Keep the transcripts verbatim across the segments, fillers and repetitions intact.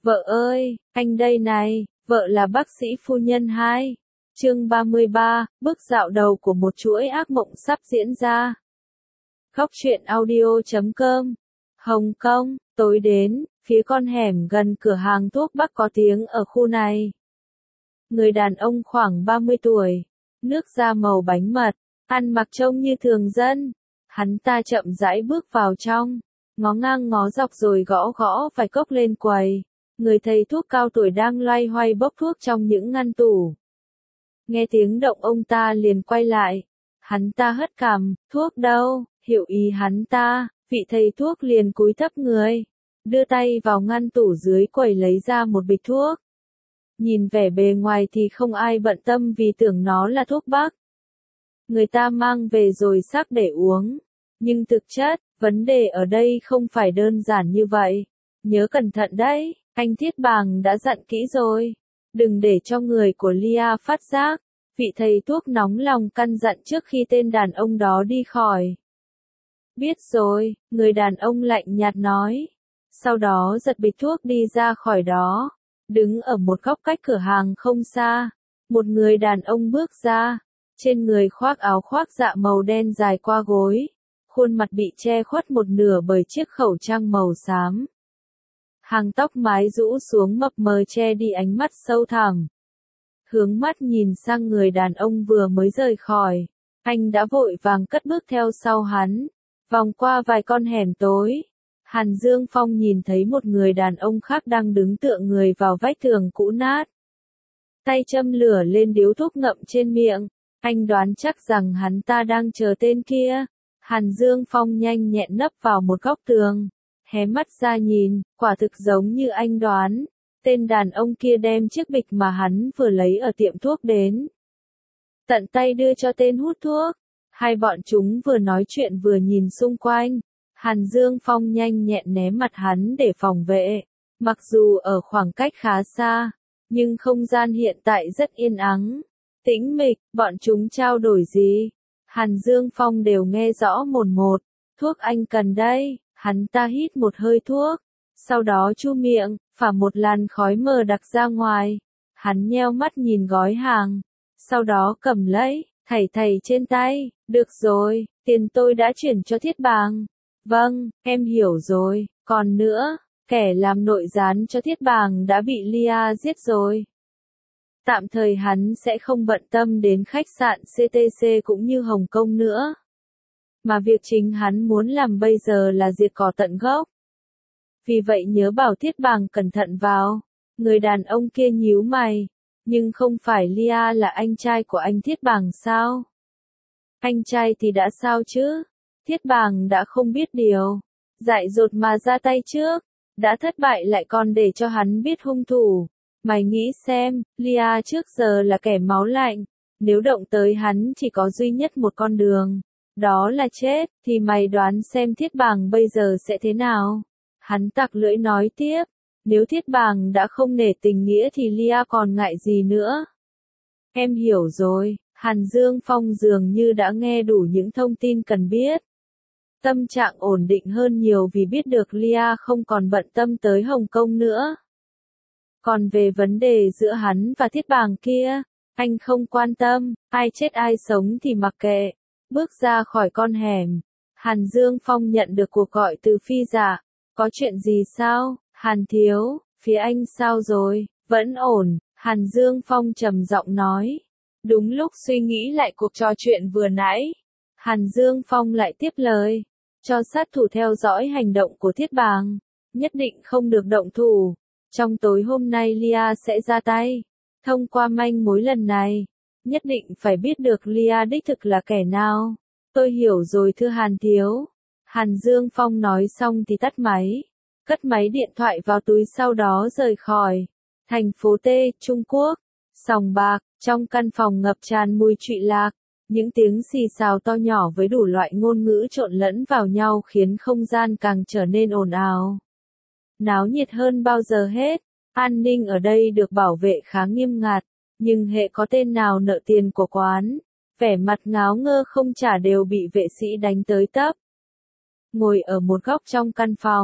Vợ ơi, anh đây này, vợ là bác sĩ phu nhân hai. Chương ba mươi ba, bước dạo đầu của một chuỗi ác mộng sắp diễn ra. Góc truyện audio chấm com. Hồng Kông, tối đến, phía con hẻm gần cửa hàng thuốc bắc có tiếng ở khu này. Người đàn ông khoảng ba mươi tuổi, nước da màu bánh mật, ăn mặc trông như thường dân. Hắn ta chậm rãi bước vào trong, ngó ngang ngó dọc rồi gõ gõ vài cốc lên quầy. Người thầy thuốc cao tuổi đang loay hoay bốc thuốc trong những ngăn tủ. Nghe tiếng động ông ta liền quay lại. Hắn ta hất cằm, thuốc đâu, hiểu ý hắn ta, vị thầy thuốc liền cúi thấp người, đưa tay vào ngăn tủ dưới quầy lấy ra một bịch thuốc. Nhìn vẻ bề ngoài thì không ai bận tâm vì tưởng nó là thuốc bắc. Người ta mang về rồi sắc để uống. Nhưng thực chất, vấn đề ở đây không phải đơn giản như vậy. Nhớ cẩn thận đấy, anh Thiết Bàng đã dặn kỹ rồi. Đừng để cho người của Lia phát giác. Vị thầy thuốc nóng lòng căn dặn trước khi tên đàn ông đó đi khỏi. Biết rồi, người đàn ông lạnh nhạt nói. Sau đó giật bịch thuốc đi ra khỏi đó. Đứng ở một góc cách cửa hàng không xa. Một người đàn ông bước ra. Trên người khoác áo khoác dạ màu đen dài qua gối. Khuôn mặt bị che khuất một nửa bởi chiếc khẩu trang màu xám. Hàng tóc mái rũ xuống mập mờ che đi ánh mắt sâu thẳm. Hướng mắt nhìn sang người đàn ông vừa mới rời khỏi. Anh đã vội vàng cất bước theo sau hắn. Vòng qua vài con hẻm tối. Hàn Dương Phong nhìn thấy một người đàn ông khác đang đứng tựa người vào vách tường cũ nát. Tay châm lửa lên điếu thuốc ngậm trên miệng. Anh đoán chắc rằng hắn ta đang chờ tên kia. Hàn Dương Phong nhanh nhẹn nấp vào một góc tường. Hé mắt ra nhìn, quả thực giống như anh đoán. Tên đàn ông kia đem chiếc bịch mà hắn vừa lấy ở tiệm thuốc đến. Tận tay đưa cho tên hút thuốc. Hai bọn chúng vừa nói chuyện vừa nhìn xung quanh. Hàn Dương Phong nhanh nhẹn né mặt hắn để phòng vệ. Mặc dù ở khoảng cách khá xa, nhưng không gian hiện tại rất yên ắng. Tĩnh mịch, bọn chúng trao đổi gì? Hàn Dương Phong đều nghe rõ một một. Thuốc anh cần đây. Hắn ta hít một hơi thuốc. Sau đó chu miệng, phả một làn khói mờ đặc ra ngoài. Hắn nheo mắt nhìn gói hàng. Sau đó cầm lấy, thảy thảy trên tay. Được rồi, tiền tôi đã chuyển cho Thiết Bàng. Vâng, em hiểu rồi. Còn nữa, kẻ làm nội gián cho Thiết Bàng đã bị Lia giết rồi. Tạm thời hắn sẽ không bận tâm đến khách sạn xê tê xê cũng như Hồng Kông nữa. Mà việc chính hắn muốn làm bây giờ là diệt cỏ tận gốc. Vì vậy nhớ bảo Thiết Bàng cẩn thận vào. Người đàn ông kia nhíu mày. Nhưng không phải Lia là anh trai của anh Thiết Bàng sao? Anh trai thì đã sao chứ? Thiết Bàng đã không biết điều. Dại dột mà ra tay trước. Đã thất bại lại còn để cho hắn biết hung thủ. Mày nghĩ xem, Lia trước giờ là kẻ máu lạnh. Nếu động tới hắn chỉ có duy nhất một con đường. Đó là chết, thì mày đoán xem Thiết Bàng bây giờ sẽ thế nào? Hắn tặc lưỡi nói tiếp. Nếu Thiết Bàng đã không nể tình nghĩa thì Lia còn ngại gì nữa? Em hiểu rồi, Hàn Dương Phong dường như đã nghe đủ những thông tin cần biết. Tâm trạng ổn định hơn nhiều vì biết được Lia không còn bận tâm tới Hồng Kông nữa. Còn về vấn đề giữa hắn và Thiết Bàng kia, anh không quan tâm, ai chết ai sống thì mặc kệ. Bước ra khỏi con hẻm, Hàn Dương Phong nhận được cuộc gọi từ Phi Dạ. Có chuyện gì sao, Hàn thiếu, phía anh sao rồi, vẫn ổn, Hàn Dương Phong trầm giọng nói. Đúng lúc suy nghĩ lại cuộc trò chuyện vừa nãy, Hàn Dương Phong lại tiếp lời. Cho sát thủ theo dõi hành động của Thiết Bàng, nhất định không được động thủ. Trong tối hôm nay Lia sẽ ra tay. Thông qua manh mối lần này, nhất định phải biết được Lia đích thực là kẻ nào. Tôi hiểu rồi thưa Hàn thiếu. Hàn Dương Phong nói xong thì tắt máy. Cất máy điện thoại vào túi sau đó rời khỏi. Thành phố T, Trung Quốc. Sòng bạc, trong căn phòng ngập tràn mùi trụy lạc. Những tiếng xì xào to nhỏ với đủ loại ngôn ngữ trộn lẫn vào nhau khiến không gian càng trở nên ồn ào. Náo nhiệt hơn bao giờ hết. An ninh ở đây được bảo vệ khá nghiêm ngặt. Nhưng hệ có tên nào nợ tiền của quán, vẻ mặt ngáo ngơ không trả đều bị vệ sĩ đánh tới tấp. Ngồi ở một góc trong căn phòng,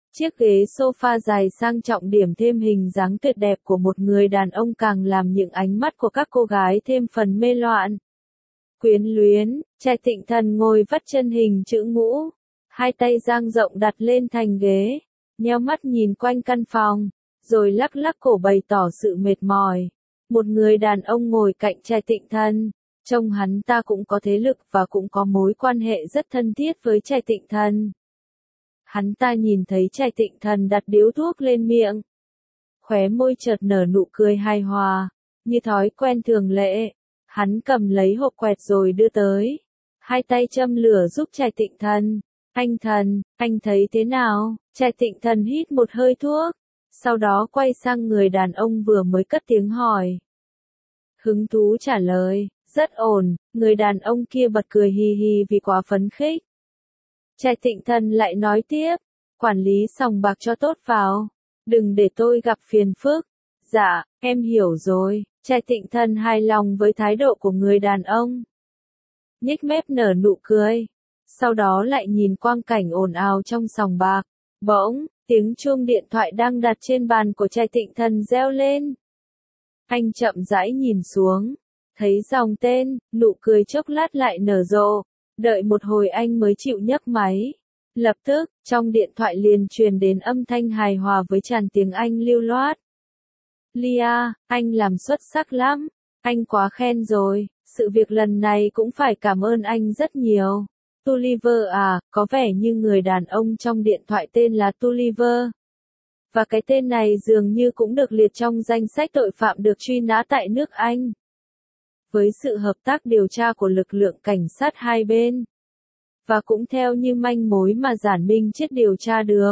Chiếc ghế sofa dài sang trọng điểm thêm hình dáng tuyệt đẹp của một người đàn ông càng làm những ánh mắt của các cô gái thêm phần mê loạn. Quyến luyến, Trạch Tịnh Thần ngồi vắt chân hình chữ ngũ, hai tay dang rộng đặt lên thành ghế, nheo mắt nhìn quanh căn phòng, rồi lắc lắc cổ bày tỏ sự mệt mỏi. Một người đàn ông ngồi cạnh Trạch Tịnh Thần, trông hắn ta cũng có thế lực và cũng có mối quan hệ rất thân thiết với Trạch Tịnh Thần. Hắn ta nhìn thấy Trạch Tịnh Thần đặt điếu thuốc lên miệng, khóe môi chợt nở nụ cười hài hòa, như thói quen thường lệ, hắn cầm lấy hộp quẹt rồi đưa tới, hai tay châm lửa giúp Trạch Tịnh Thần. Anh Thần, anh thấy thế nào? Trạch Tịnh Thần hít một hơi thuốc, sau đó quay sang người đàn ông vừa mới cất tiếng hỏi. Hứng thú trả lời, rất ổn, người đàn ông kia bật cười hì hì vì quá phấn khích. Trạch Tịnh Thần lại nói tiếp, quản lý sòng bạc cho tốt vào, đừng để tôi gặp phiền phức. Dạ, em hiểu rồi. Trạch Tịnh Thần hài lòng với thái độ của người đàn ông, nhếch mép nở nụ cười, sau đó lại nhìn quang cảnh ồn ào trong sòng bạc. Bỗng, tiếng chuông điện thoại đang đặt trên bàn của Trạch Tịnh Thần reo lên. Anh chậm rãi nhìn xuống, thấy dòng tên, nụ cười chốc lát lại nở rộ, đợi một hồi anh mới chịu nhấc máy. Lập tức, trong điện thoại liền truyền đến âm thanh hài hòa với tràn tiếng Anh lưu loát. Lia, anh làm xuất sắc lắm, anh quá khen rồi, sự việc lần này cũng phải cảm ơn anh rất nhiều. Tulliver à, có vẻ như người đàn ông trong điện thoại tên là Tulliver. Và cái tên này dường như cũng được liệt trong danh sách tội phạm được truy nã tại nước Anh. Với sự hợp tác điều tra của lực lượng cảnh sát hai bên, và cũng theo như manh mối mà Giản Minh Chiết điều tra được,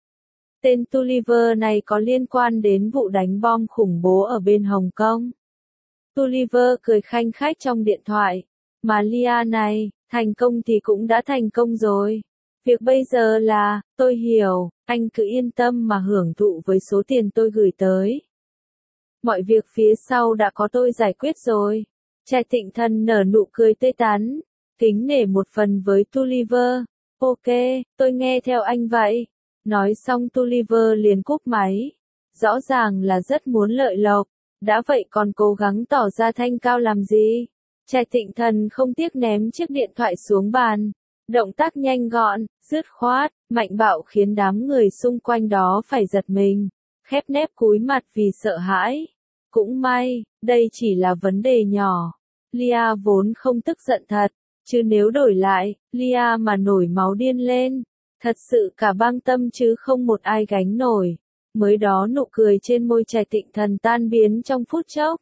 tên Tulliver này có liên quan đến vụ đánh bom khủng bố ở bên Hồng Kông. Tulliver cười khanh khách trong điện thoại. Mà Lia này, thành công thì cũng đã thành công rồi. Việc bây giờ là, tôi hiểu, anh cứ yên tâm mà hưởng thụ với số tiền tôi gửi tới. Mọi việc phía sau đã có tôi giải quyết rồi. Trạch Tịnh Thần nở nụ cười tươi tắn, kính nể một phần với Tulliver. Ok, tôi nghe theo anh vậy. Nói xong Tulliver liền cúp máy. Rõ ràng là rất muốn lợi lộc, đã vậy còn cố gắng tỏ ra thanh cao làm gì. Trạch Tịnh Thần không tiếc ném chiếc điện thoại xuống bàn. Động tác nhanh gọn, dứt khoát, mạnh bạo khiến đám người xung quanh đó phải giật mình, khép nép cúi mặt vì sợ hãi. Cũng may, đây chỉ là vấn đề nhỏ. Lia vốn không tức giận thật, chứ nếu đổi lại, Lia mà nổi máu điên lên, thật sự cả bang tâm chứ không một ai gánh nổi. Mới đó nụ cười trên môi Trạch Tịnh Thần tan biến trong phút chốc.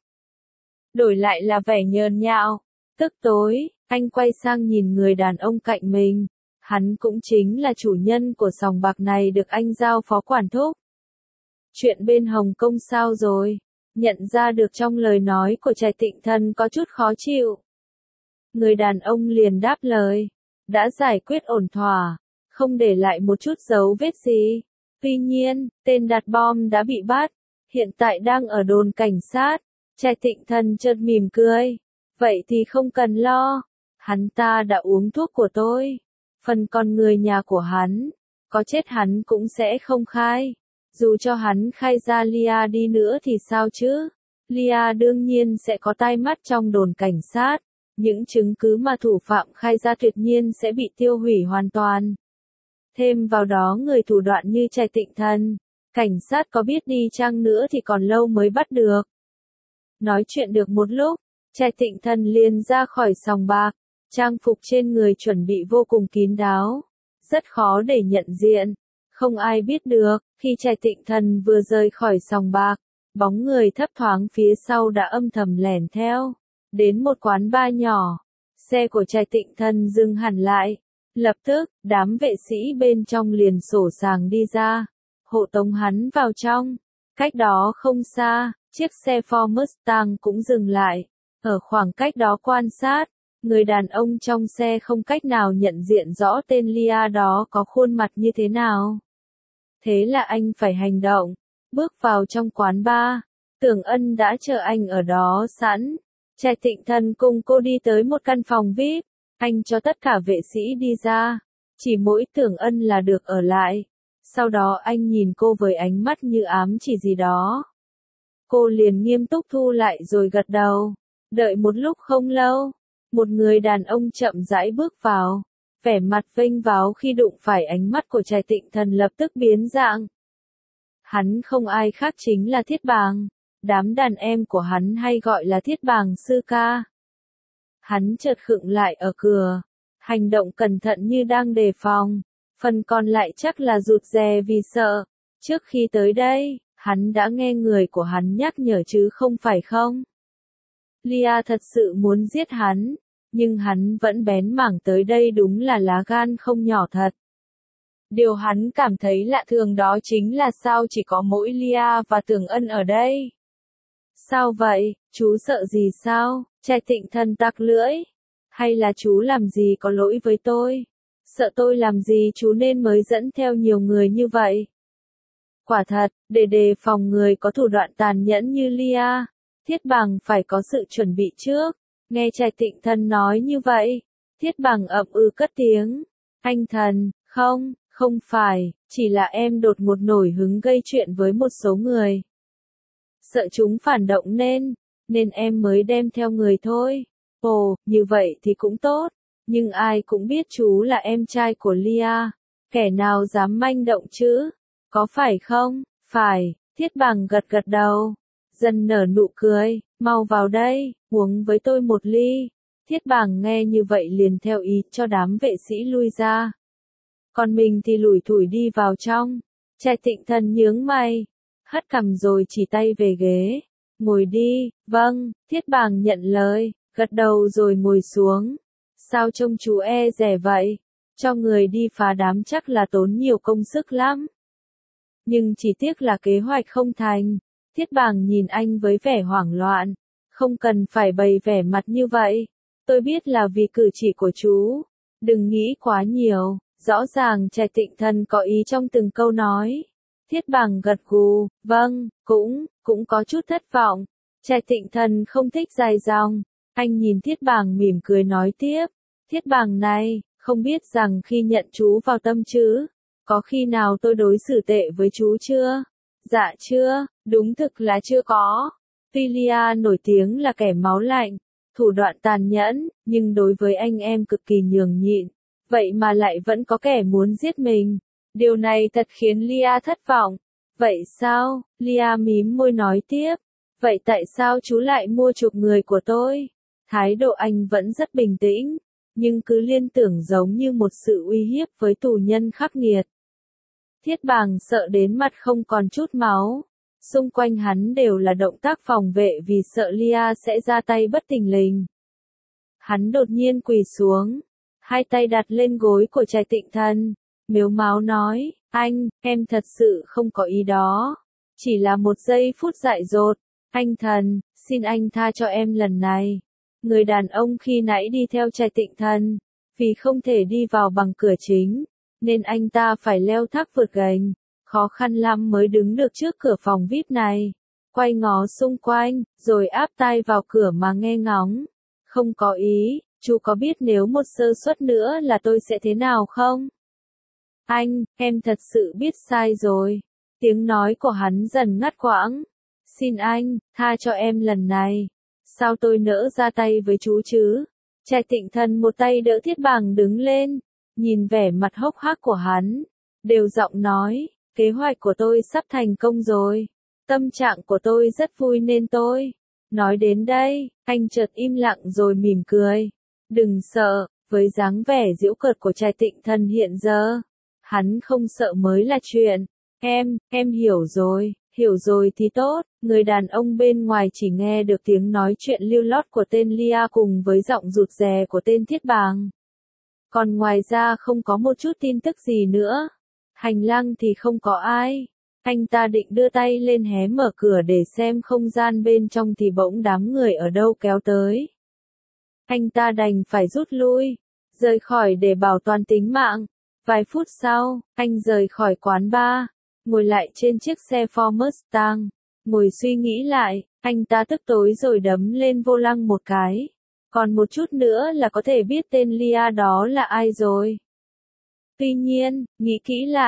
Đổi lại là vẻ nhờn nhạo, tức tối, anh quay sang nhìn người đàn ông cạnh mình. Hắn cũng chính là chủ nhân của sòng bạc này được anh giao phó quản thúc. Chuyện bên Hồng Kông sao rồi? Nhận ra được trong lời nói của Trạch Tịnh Thần có chút khó chịu. Người đàn ông liền đáp lời. Đã giải quyết ổn thỏa, không để lại một chút dấu vết gì. Tuy nhiên, tên đặt bom đã bị bắt, hiện tại đang ở đồn cảnh sát. Trạch Tịnh Thần chợt mỉm cười. Vậy thì không cần lo, hắn ta đã uống thuốc của tôi. Phần còn người nhà của hắn, có chết hắn cũng sẽ không khai. Dù cho hắn khai ra Lia đi nữa thì sao chứ? Lia đương nhiên sẽ có tai mắt trong đồn cảnh sát. Những chứng cứ mà thủ phạm khai ra tuyệt nhiên sẽ bị tiêu hủy hoàn toàn. Thêm vào đó người thủ đoạn như Trạch Tịnh Thần, cảnh sát có biết đi chăng nữa thì còn lâu mới bắt được. Nói chuyện được một lúc, Trạch Tịnh Thần liền ra khỏi sòng bạc, trang phục trên người chuẩn bị vô cùng kín đáo, rất khó để nhận diện, không ai biết được. Khi Trạch Tịnh Thần vừa rời khỏi sòng bạc, bóng người thấp thoáng phía sau đã âm thầm lẻn theo, đến một quán bar nhỏ. Xe của Trạch Tịnh Thần dừng hẳn lại, lập tức, đám vệ sĩ bên trong liền sổ sàng đi ra, hộ tống hắn vào trong. Cách đó không xa, chiếc xe Ford Mustang cũng dừng lại. Ở khoảng cách đó quan sát, người đàn ông trong xe không cách nào nhận diện rõ tên Lia đó có khuôn mặt như thế nào. Thế là anh phải hành động, bước vào trong quán bar. Tưởng Ân đã chờ anh ở đó sẵn. Trạch Tịnh Thần cùng cô đi tới một căn phòng vi ai pi, anh cho tất cả vệ sĩ đi ra, chỉ mỗi Tưởng Ân là được ở lại. Sau đó anh nhìn cô với ánh mắt như ám chỉ gì đó. Cô liền nghiêm túc thu lại rồi gật đầu. Đợi một lúc không lâu, một người đàn ông chậm rãi bước vào, vẻ mặt vênh váo khi đụng phải ánh mắt của Trạch Tịnh Thần lập tức biến dạng. Hắn không ai khác chính là Thiết Bàng, đám đàn em của hắn hay gọi là Thiết Bàng sư ca. Hắn chợt khựng lại ở cửa, hành động cẩn thận như đang đề phòng, phần còn lại chắc là rụt rè vì sợ. Trước khi tới đây, hắn đã nghe người của hắn nhắc nhở chứ không phải không? Lia thật sự muốn giết hắn, nhưng hắn vẫn bén mảng tới đây đúng là lá gan không nhỏ thật. Điều hắn cảm thấy lạ thường đó chính là sao chỉ có mỗi Lia và Tưởng Ân ở đây. Sao vậy, chú sợ gì sao? Trạch Tịnh Thần tặc lưỡi. Hay là chú làm gì có lỗi với tôi? Sợ tôi làm gì chú nên mới dẫn theo nhiều người như vậy? Quả thật, để đề phòng người có thủ đoạn tàn nhẫn như Lia, Thiết Bàng phải có sự chuẩn bị trước. Nghe Trạch Tịnh Thần nói như vậy, Thiết Bàng ậm ừ cất tiếng. Anh Thần, không, không phải, chỉ là em đột ngột nổi hứng gây chuyện với một số người. Sợ chúng phản động nên, nên em mới đem theo người thôi. Ồ, như vậy thì cũng tốt, nhưng ai cũng biết chú là em trai của Lia, kẻ nào dám manh động chứ, có phải không? Phải, Thiết Bàng gật gật đầu, dần nở nụ cười, mau vào đây, uống với tôi một ly. Thiết Bàng nghe như vậy liền theo ý cho đám vệ sĩ lui ra. Còn mình thì lủi thủi đi vào trong. Trạch Tịnh Thần nhướng mày, hất cằm rồi chỉ tay về ghế. Ngồi đi, vâng, Thiết Bàng nhận lời, gật đầu rồi ngồi xuống. Sao trông chú e dè vậy? Cho người đi phá đám chắc là tốn nhiều công sức lắm. Nhưng chỉ tiếc là kế hoạch không thành. Thiết Bàng nhìn anh với vẻ hoảng loạn. Không cần phải bày vẻ mặt như vậy. Tôi biết là vì cử chỉ của chú. Đừng nghĩ quá nhiều. Rõ ràng Trạch Tịnh Thần có ý trong từng câu nói. Thiết Bàng gật gù, vâng, cũng, cũng có chút thất vọng. Trạch Tịnh Thần không thích dài dòng. Anh nhìn Thiết Bàng mỉm cười nói tiếp. Thiết Bàng này, không biết rằng khi nhận chú vào tâm chứ, có khi nào tôi đối xử tệ với chú chưa? Dạ chưa, đúng thực là chưa có. Tuy Lia nổi tiếng là kẻ máu lạnh, thủ đoạn tàn nhẫn, nhưng đối với anh em cực kỳ nhường nhịn. Vậy mà lại vẫn có kẻ muốn giết mình. Điều này thật khiến Lia thất vọng. Vậy sao? Lia mím môi nói tiếp. Vậy tại sao chú lại mua chuộc người của tôi? Thái độ anh vẫn rất bình tĩnh, nhưng cứ liên tưởng giống như một sự uy hiếp với tù nhân khắc nghiệt. Thiết Bàng sợ đến mặt không còn chút máu. Xung quanh hắn đều là động tác phòng vệ vì sợ Lia sẽ ra tay bất thình lình. Hắn đột nhiên quỳ xuống, hai tay đặt lên gối của Trạch Tịnh Thần, mếu máo nói, anh, em thật sự không có ý đó. Chỉ là một giây phút dại dột. Anh Thần, xin anh tha cho em lần này. Người đàn ông khi nãy đi theo Trạch Tịnh Thần, vì không thể đi vào bằng cửa chính, nên anh ta phải leo thác vượt gành, khó khăn lắm mới đứng được trước cửa phòng vi ai pi này. Quay ngó xung quanh, rồi áp tai vào cửa mà nghe ngóng. Không có ý, chú có biết nếu một sơ suất nữa là tôi sẽ thế nào không? Anh, em thật sự biết sai rồi. Tiếng nói của hắn dần ngắt quãng. Xin anh, tha cho em lần này. Sao tôi nỡ ra tay với chú chứ? Trạch Tịnh Thần một tay đỡ Thiết Bàng đứng lên, nhìn vẻ mặt hốc hác của hắn, đều giọng nói, kế hoạch của tôi sắp thành công rồi. Tâm trạng của tôi rất vui nên tôi. Nói đến đây, anh chợt im lặng rồi mỉm cười. Đừng sợ, với dáng vẻ giễu cợt của Trạch Tịnh Thần hiện giờ, hắn không sợ mới là chuyện. Em, em hiểu rồi. Hiểu rồi thì tốt, người đàn ông bên ngoài chỉ nghe được tiếng nói chuyện lưu lót của tên Lia cùng với giọng rụt rè của tên Thiết Bàng. Còn ngoài ra không có một chút tin tức gì nữa. Hành lang thì không có ai. Anh ta định đưa tay lên hé mở cửa để xem không gian bên trong thì bỗng đám người ở đâu kéo tới. Anh ta đành phải rút lui, rời khỏi để bảo toàn tính mạng. Vài phút sau, anh rời khỏi quán bar. Ngồi lại trên chiếc xe Ford Mustang, ngồi suy nghĩ lại, anh ta tức tối rồi đấm lên vô lăng một cái. Còn một chút nữa là có thể biết tên Lia đó là ai rồi. Tuy nhiên, nghĩ kỹ lại,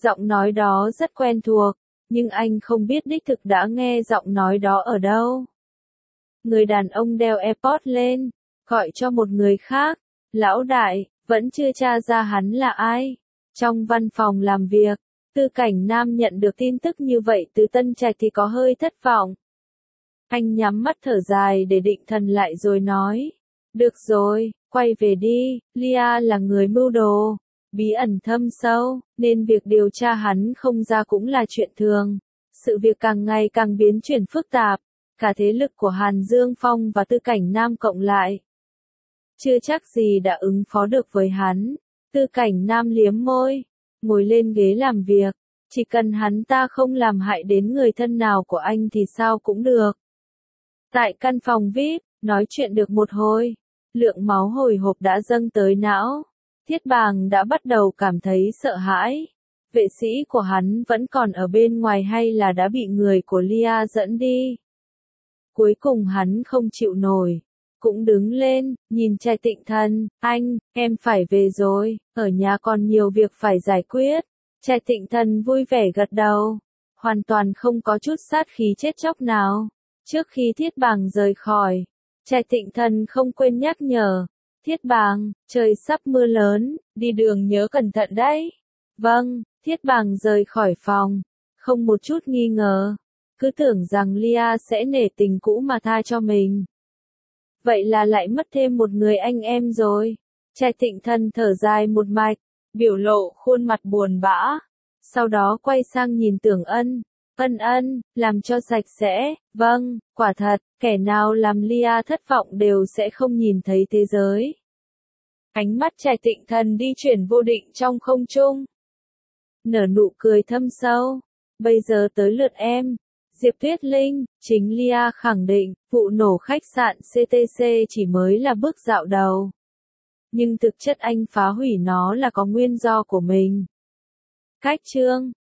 Giọng nói đó rất quen thuộc, nhưng anh không biết đích thực đã nghe giọng nói đó ở đâu. Người đàn ông đeo AirPods lên, gọi cho một người khác. Lão đại, vẫn chưa tra ra hắn là ai. Trong văn phòng làm việc, Tư Cảnh Nam nhận được tin tức như vậy từ Tân Trạch thì có hơi thất vọng. Anh nhắm mắt thở dài để định thần lại rồi nói. Được rồi, quay về đi, Lia là người mưu đồ, bí ẩn thâm sâu, nên việc điều tra hắn không ra cũng là chuyện thường. Sự việc càng ngày càng biến chuyển phức tạp, cả thế lực của Hàn Dương Phong và Tư Cảnh Nam cộng lại. Chưa chắc gì đã ứng phó được với hắn. Tư Cảnh Nam liếm môi, ngồi lên ghế làm việc. Chỉ cần hắn ta không làm hại đến người thân nào của anh thì sao cũng được. Tại căn phòng vi ai pi, nói chuyện được một hồi, lượng máu hồi hộp đã dâng tới não. Thiết Bàng đã bắt đầu cảm thấy sợ hãi. Vệ sĩ của hắn vẫn còn ở bên ngoài hay là đã bị người của Lia dẫn đi? Cuối cùng hắn không chịu nổi, cũng đứng lên, nhìn Trai Tịnh Thần, anh, em phải về rồi, ở nhà còn nhiều việc phải giải quyết. Trai Tịnh Thần vui vẻ gật đầu, hoàn toàn không có chút sát khí chết chóc nào. Trước khi Thiết Bàng rời khỏi, Trai Tịnh Thần không quên nhắc nhở, Thiết Bàng, trời sắp mưa lớn, đi đường nhớ cẩn thận đấy. Vâng, Thiết Bàng rời khỏi phòng, không một chút nghi ngờ, cứ tưởng rằng Lia sẽ nể tình cũ mà tha cho mình. Vậy là lại mất thêm một người anh em rồi. Trai Tịnh Thần thở dài một mạch, biểu lộ khuôn mặt buồn bã. Sau đó quay sang nhìn Tưởng Ân. Ân Ân, làm cho sạch sẽ. Vâng, quả thật, kẻ nào làm Lia thất vọng đều sẽ không nhìn thấy thế giới. Ánh mắt Trai Tịnh Thần đi chuyển vô định trong không trung. Nở nụ cười thâm sâu. Bây giờ tới lượt em. Diệp Tuyết Linh, chính Lia khẳng định, vụ nổ khách sạn xê tê xê chỉ mới là bước dạo đầu. Nhưng thực chất anh phá hủy nó là có nguyên do của mình. Cách chương